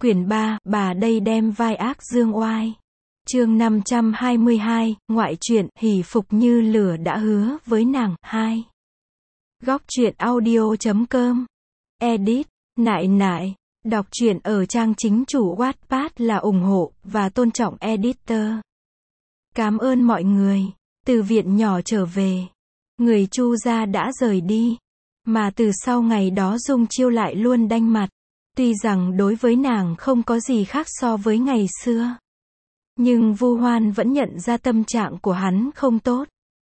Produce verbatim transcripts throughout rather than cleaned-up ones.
Quyển ba, bà đây đem vai ác dương oai. Chương năm trăm hai mươi hai, ngoại truyện, hỉ phục như lửa đã hứa với nàng, hai. Góc truyện audio chấm com. Edit, nại nại. Đọc truyện ở trang chính chủ Wattpad là ủng hộ và tôn trọng editor. Cảm ơn mọi người. Từ viện nhỏ trở về, người Chu gia đã rời đi, mà từ sau ngày đó Dung Chiêu lại luôn đanh mặt. Tuy rằng đối với nàng không có gì khác so với ngày xưa, nhưng Vu Hoan vẫn nhận ra tâm trạng của hắn không tốt.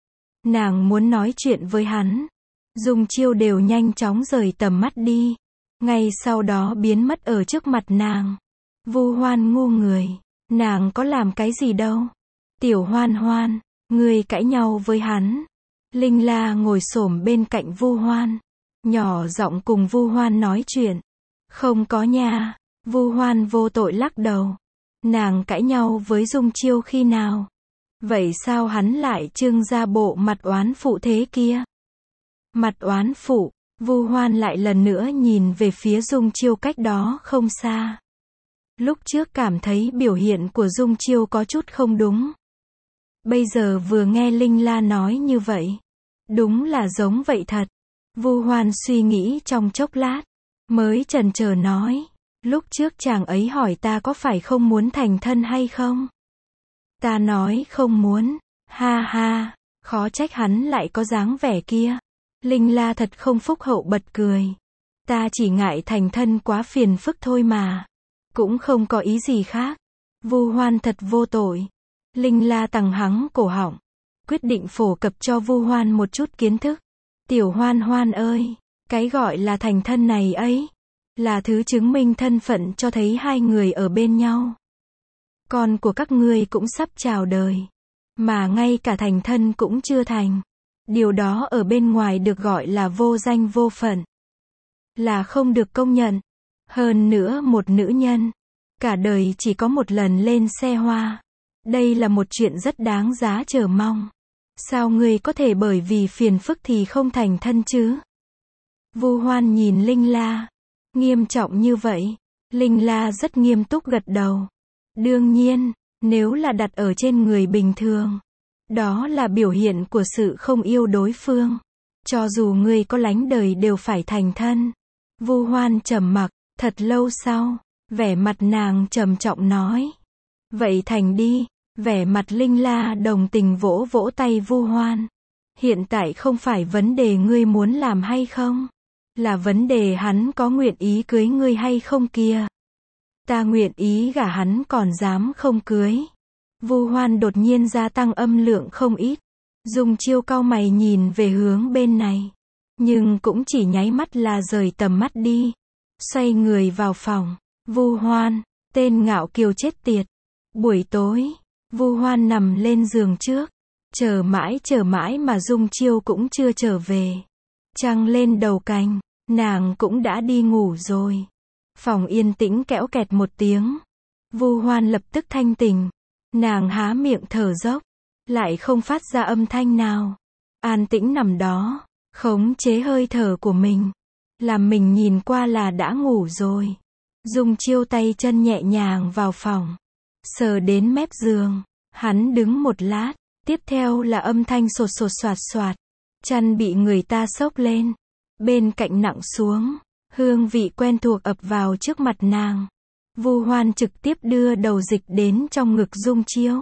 Nàng muốn nói chuyện với hắn, Dung Chiêu đều nhanh chóng rời tầm mắt đi, ngay sau đó biến mất ở trước mặt nàng. Vu Hoan ngu người, nàng có làm cái gì đâu. Tiểu Hoan Hoan, ngươi cãi nhau với hắn. Linh La ngồi xổm bên cạnh Vu Hoan, nhỏ giọng cùng Vu Hoan nói chuyện. Không có nha. Vu Hoan vô tội lắc đầu. Nàng cãi nhau với Dung Chiêu khi nào? Vậy sao hắn lại trưng ra bộ mặt oán phụ thế kia? Mặt oán phụ. Vu Hoan lại lần nữa nhìn về phía Dung Chiêu cách đó không xa. Lúc trước cảm thấy biểu hiện của Dung Chiêu có chút không đúng. Bây giờ vừa nghe Linh La nói như vậy, đúng là giống vậy thật. Vu Hoan suy nghĩ trong chốc lát, mới chần chờ nói, lúc trước chàng ấy hỏi ta có phải không muốn thành thân hay không? Ta nói không muốn. Ha ha, khó trách hắn lại có dáng vẻ kia. Linh La thật không phúc hậu bật cười. Ta chỉ ngại thành thân quá phiền phức thôi mà. Cũng không có ý gì khác. Vu Hoan thật vô tội. Linh La tằng hắng cổ họng, quyết định phổ cập cho Vu Hoan một chút kiến thức. Tiểu Hoan Hoan ơi, cái gọi là thành thân này ấy, là thứ chứng minh thân phận cho thấy hai người ở bên nhau. Con của các ngươi cũng sắp chào đời, mà ngay cả thành thân cũng chưa thành. Điều đó ở bên ngoài được gọi là vô danh vô phận, là không được công nhận. Hơn nữa một nữ nhân, cả đời chỉ có một lần lên xe hoa. Đây là một chuyện rất đáng giá chờ mong. Sao ngươi có thể bởi vì phiền phức thì không thành thân chứ? Vu Hoan nhìn Linh La, nghiêm trọng như vậy. Linh La rất nghiêm túc gật đầu. Đương nhiên, nếu là đặt ở trên người bình thường, đó là biểu hiện của sự không yêu đối phương. Cho dù ngươi có lánh đời đều phải thành thân. Vu Hoan trầm mặc, thật lâu sau, vẻ mặt nàng trầm trọng nói. Vậy thành đi. Vẻ mặt Linh La đồng tình vỗ vỗ tay Vu Hoan. Hiện tại không phải vấn đề ngươi muốn làm hay không, là vấn đề hắn có nguyện ý cưới ngươi hay không kia. Ta nguyện ý gả hắn còn dám không cưới. Vu Hoan đột nhiên gia tăng âm lượng không ít. Dung Chiêu cau mày nhìn về hướng bên này, nhưng cũng chỉ nháy mắt là rời tầm mắt đi, xoay người vào phòng. Vu Hoan, tên ngạo kiều chết tiệt. Buổi tối, Vu Hoan nằm lên giường trước, chờ mãi chờ mãi mà Dung Chiêu cũng chưa trở về. Trăng lên đầu cành, nàng cũng đã đi ngủ rồi. Phòng yên tĩnh kẽo kẹt một tiếng. Vu Hoan lập tức thanh tỉnh. Nàng há miệng thở dốc, lại không phát ra âm thanh nào. An tĩnh nằm đó, khống chế hơi thở của mình, làm mình nhìn qua là đã ngủ rồi. Dung Chiêu tay chân nhẹ nhàng vào phòng, sờ đến mép giường. Hắn đứng một lát, tiếp theo là âm thanh sột sột soạt soạt. Chăn bị người ta xốc lên, bên cạnh nặng xuống. Hương vị quen thuộc ập vào trước mặt nàng. Vu Hoan trực tiếp đưa đầu dịch đến trong ngực Dung Chiêu,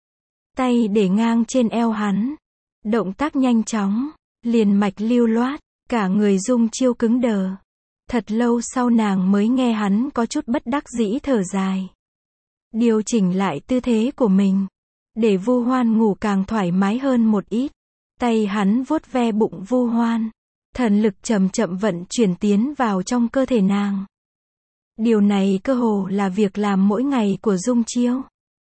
tay để ngang trên eo hắn. Động tác nhanh chóng, liền mạch lưu loát, cả người Dung Chiêu cứng đờ. Thật lâu sau nàng mới nghe hắn có chút bất đắc dĩ thở dài, điều chỉnh lại tư thế của mình, để Vu Hoan ngủ càng thoải mái hơn một ít. Tay hắn vuốt ve bụng Vu Hoan, thần lực chậm chậm vận chuyển tiến vào trong cơ thể nàng. Điều này cơ hồ là việc làm mỗi ngày của Dung Chiêu.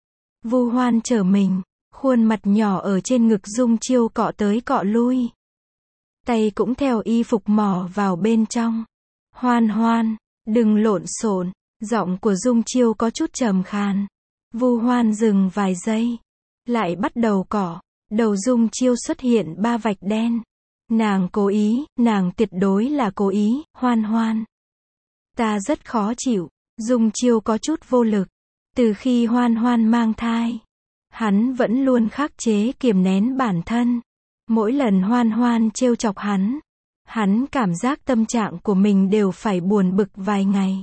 Vu Hoan trở mình, khuôn mặt nhỏ ở trên ngực Dung Chiêu cọ tới cọ lui. Tay cũng theo y phục mò vào bên trong. Hoan Hoan, đừng lộn xộn. Giọng của Dung Chiêu có chút trầm khàn. Vu Hoan dừng vài giây, lại bắt đầu cọ. Đầu Dung Chiêu xuất hiện ba vạch đen. Nàng cố ý, nàng tuyệt đối là cố ý. Hoan Hoan, ta rất khó chịu. Dung Chiêu có chút vô lực. Từ khi Hoan Hoan mang thai, hắn vẫn luôn khắc chế kiềm nén bản thân. Mỗi lần Hoan Hoan trêu chọc hắn, hắn cảm giác tâm trạng của mình đều phải buồn bực vài ngày.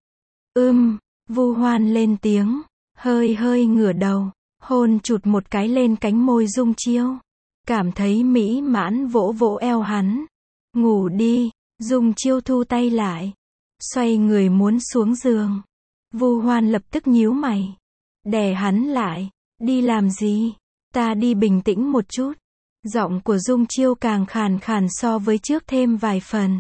Ưm, Vu Hoan lên tiếng, hơi hơi ngửa đầu, hôn chụt một cái lên cánh môi Dung Chiêu. Cảm thấy mỹ mãn vỗ vỗ eo hắn. Ngủ đi, Dung Chiêu thu tay lại, xoay người muốn xuống giường. Vu Hoan lập tức nhíu mày, đè hắn lại. Đi làm gì? Ta đi bình tĩnh một chút. Giọng của Dung Chiêu càng khàn khàn so với trước thêm vài phần.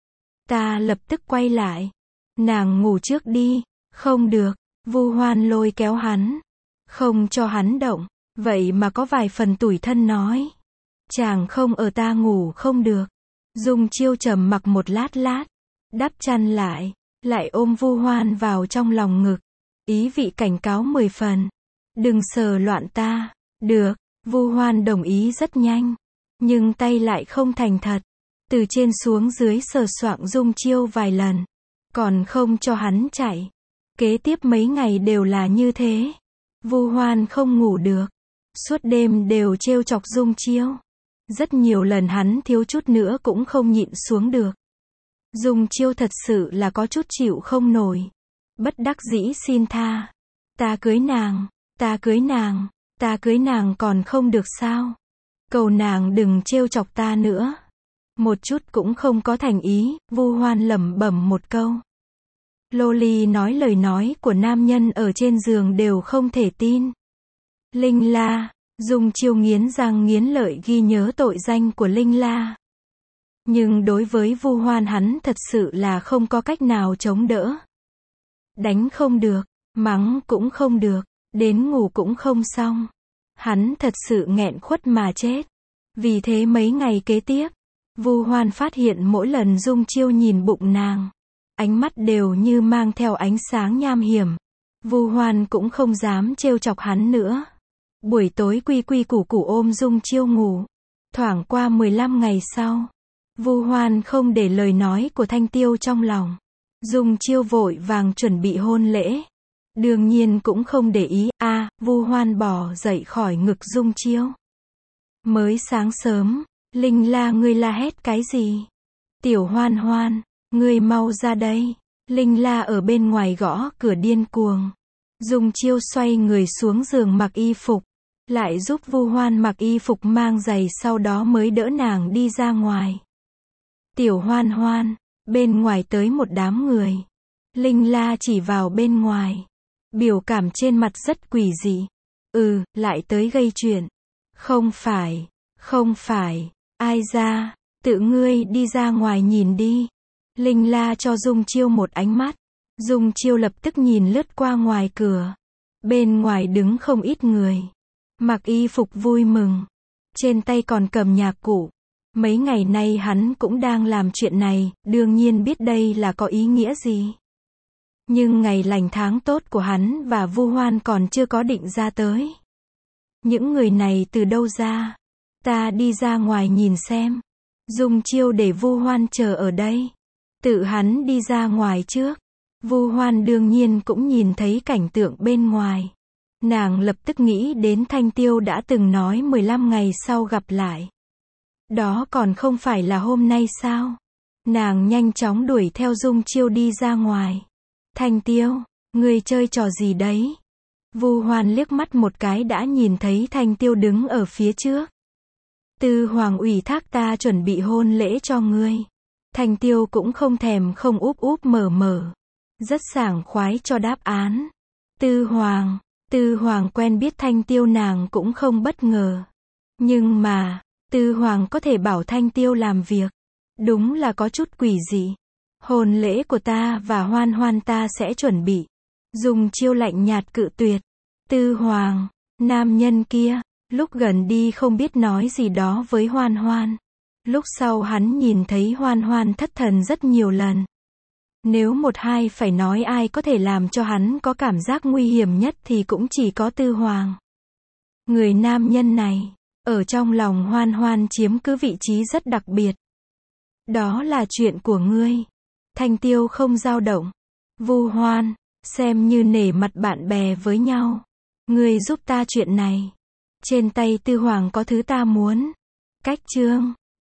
Ta lập tức quay lại. Nàng ngủ trước đi. Không được. Vu Hoan lôi kéo hắn, không cho hắn động. Vậy mà có vài phần tủi thân nói. Chàng không ở ta ngủ không được. Dung Chiêu trầm mặc một lát lát, đắp chăn lại, lại ôm Vu Hoan vào trong lòng ngực. Ý vị cảnh cáo mười phần. Đừng sờ loạn ta. Được. Vu Hoan đồng ý rất nhanh, nhưng tay lại không thành thật. Từ trên xuống dưới sờ soạng Dung Chiêu vài lần, còn không cho hắn chạy. Kế tiếp mấy ngày đều là như thế. Vu Hoan không ngủ được, suốt đêm đều trêu chọc Dung Chiêu. Rất nhiều lần hắn thiếu chút nữa cũng không nhịn xuống được. Dung Chiêu thật sự là có chút chịu không nổi. Bất đắc dĩ xin tha. Ta cưới nàng, ta cưới nàng, ta cưới nàng còn không được sao? Cầu nàng đừng trêu chọc ta nữa. Một chút cũng không có thành ý. Vu Hoan lẩm bẩm một câu. Loli nói lời nói của nam nhân ở trên giường đều không thể tin. Linh La. Dung Chiêu nghiến răng nghiến lợi ghi nhớ tội danh của Linh La. Nhưng đối với Vu Hoan hắn thật sự là không có cách nào chống đỡ. Đánh không được, mắng cũng không được, đến ngủ cũng không xong. Hắn thật sự nghẹn khuất mà chết. Vì thế mấy ngày kế tiếp, Vu Hoan phát hiện mỗi lần Dung Chiêu nhìn bụng nàng, ánh mắt đều như mang theo ánh sáng nham hiểm. Vu Hoan cũng không dám trêu chọc hắn nữa. Buổi tối quy quy củ củ ôm Dung Chiêu ngủ. Thoảng qua mười lăm ngày sau, Vu Hoan không để lời nói của Thanh Tiêu trong lòng. Dung Chiêu vội vàng chuẩn bị hôn lễ. Đương nhiên cũng không để ý. A, à, Vu Hoan bò dậy khỏi ngực Dung Chiêu. Mới sáng sớm, Linh La ngươi la hét cái gì? Tiểu Hoan Hoan, ngươi mau ra đây. Linh La ở bên ngoài gõ cửa điên cuồng. Dung Chiêu xoay người xuống giường mặc y phục, lại giúp Vu Hoan mặc y phục mang giày, sau đó mới đỡ nàng đi ra ngoài. Tiểu Hoan Hoan, bên ngoài tới một đám người. Linh La chỉ vào bên ngoài. Biểu cảm trên mặt rất quỷ dị. Ừ, lại tới gây chuyện. Không phải, không phải, ai ra, tự ngươi đi ra ngoài nhìn đi. Linh La cho Dung Chiêu một ánh mắt. Dung Chiêu lập tức nhìn lướt qua ngoài cửa. Bên ngoài đứng không ít người. Mặc y phục vui mừng. Trên tay còn cầm nhạc cụ. Mấy ngày nay hắn cũng đang làm chuyện này, đương nhiên biết đây là có ý nghĩa gì. Nhưng ngày lành tháng tốt của hắn và Vu Hoan còn chưa có định ra tới. Những người này từ đâu ra? Ta đi ra ngoài nhìn xem. Dung Chiêu để Vu Hoan chờ ở đây. Tự hắn đi ra ngoài trước. Vu Hoan đương nhiên cũng nhìn thấy cảnh tượng bên ngoài. Nàng lập tức nghĩ đến Thanh Tiêu đã từng nói mười lăm ngày sau gặp lại. Đó còn không phải là hôm nay sao? Nàng nhanh chóng đuổi theo Dung Chiêu đi ra ngoài. Thanh Tiêu, ngươi chơi trò gì đấy? Vu Hoan liếc mắt một cái đã nhìn thấy Thanh Tiêu đứng ở phía trước. Tư Hoàng ủy thác ta chuẩn bị hôn lễ cho ngươi. Thanh Tiêu cũng không thèm không úp úp mở mở. Rất sảng khoái cho đáp án. Tư Hoàng, Tư Hoàng quen biết Thanh Tiêu nàng cũng không bất ngờ. Nhưng mà, Tư Hoàng có thể bảo Thanh Tiêu làm việc. Đúng là có chút quỷ dị. Hôn lễ của ta và Hoan Hoan ta sẽ chuẩn bị. Dung Chiêu lạnh nhạt cự tuyệt. Tư Hoàng, nam nhân kia, lúc gần đi không biết nói gì đó với Hoan Hoan. Lúc sau hắn nhìn thấy Hoan Hoan thất thần rất nhiều lần. Nếu một hai phải nói ai có thể làm cho hắn có cảm giác nguy hiểm nhất thì cũng chỉ có Tư Hoàng. Người nam nhân này, ở trong lòng Hoan Hoan chiếm cứ vị trí rất đặc biệt. Đó là chuyện của ngươi. Thanh Tiêu không dao động. Vu hoan, xem như nể mặt bạn bè với nhau. Ngươi giúp ta chuyện này. Trên tay Tư Hoàng có thứ ta muốn. Cách chương